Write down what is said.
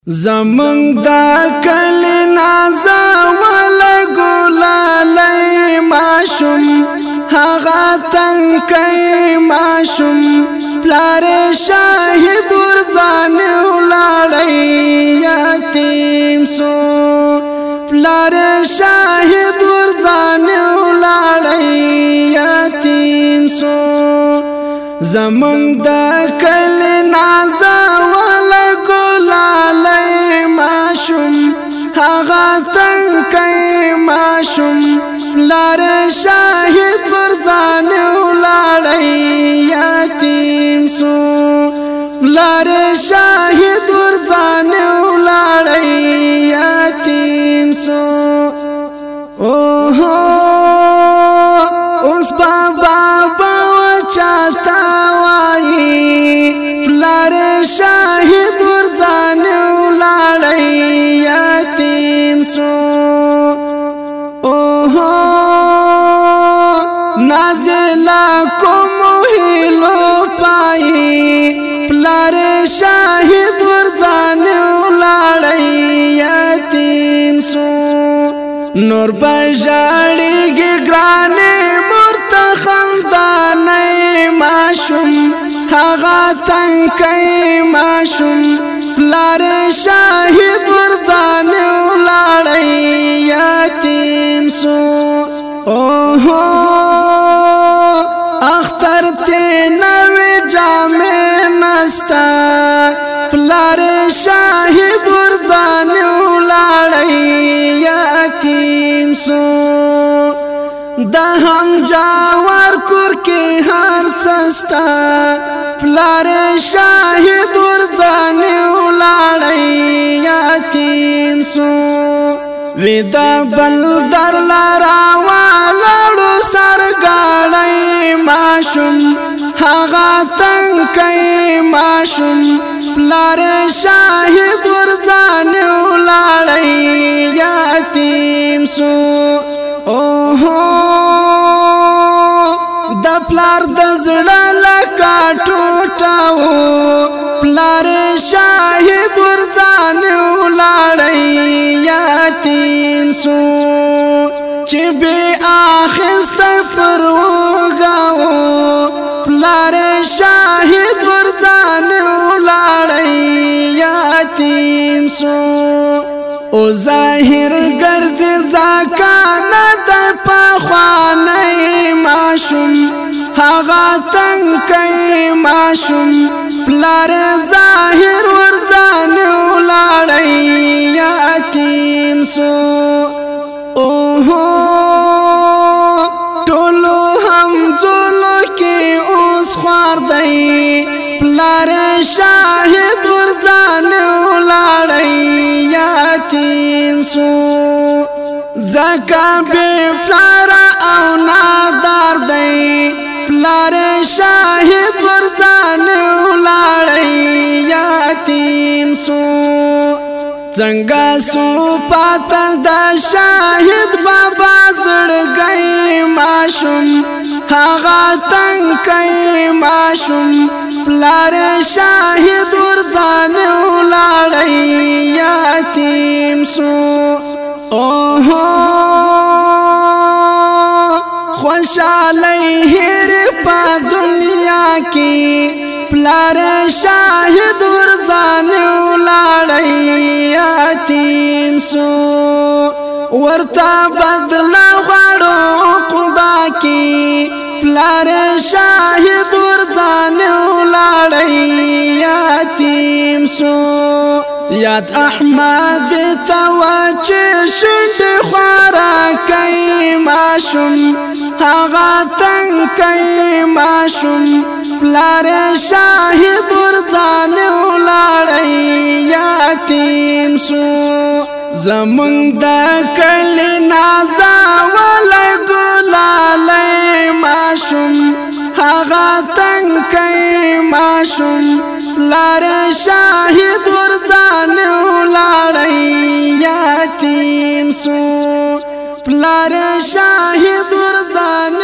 زمنګ دا کلی نازا ولا ګلالای ماشوم هغه تنکای ماشوم پلار شاهد ورځان ولاړی یتیم سو پلار شاهد ورځان ولاړی یتیم سو زمنګ دا کلی نازا ولا ګلالای ماشوم هغه تنکای ماشوم پلار شاهد ورځان ولاړی یتیم سو پلار شاهد ورځان ولاړی یتیم سو اوه اوس بابا چاته وای پلار شاهد ورځان ولاړی یتیم سو اوه نازلا کوم هلو پای پلار شاهد ورځان ولاړی یتیم سو نور بجاړي ګرانه ماشوم هغه تنکای ماشوم پلار شاهد ورځان ولاړی یتیم سو اوه اختر ته نوې جامې نستا پلار شاهد ورځان ولاړی یتیم سو د هم جاور کور کې هر څستا پلار شاهد ورځان ولاړی یتیم سو ودا بل در لارا والو سرګړی ماشوم هغه تنکای ماشوم پلار شاهد ورځان ولاړی یتیم سو اوه د پلار د زړه لکه ټوټاو پلار شاهد ورځان ولاړی یتیم سو چې به اخست پر وګاو پلار شاهد ورځان ولاړی یتیم سو او ظاهر ګرځي ځکانه د پخوانی ماشوم هغه تنکای ماشوم پلار ظاهر ورځان ولاړی یتیم سو اوه ټولو هم زولو کې اوس خوار دی پلار شاهد ورځان ولاړی یتیم سو زکا بے پلار او نادار دی پلار شاهد ورځان ولاړی یتیم سو څنګه سو پاته د شاهد بابا زړګی ماشوم هغه تنکای ماشوم پلار شاهد ورځان ولاړی یتیم سو اوه خوشالی هر په دنیا کې پلار شاهد ورځان ولاړی یتیم سو ورته بدل غواړو عقبا کې پلار شاهد ورځان ولاړی یتیم سو یاد احمد تواچ شند خورا کای ماشوم هغه تنکای ماشوم پلار شاهد ورځان ولاړی یتیم سو زمنګ دا کلی نازا ولا ګلالای ماشوم هغه تنکای ماشوم پلار شاهد ورځان ولاړی یتیم سو پلار شاهد ورځان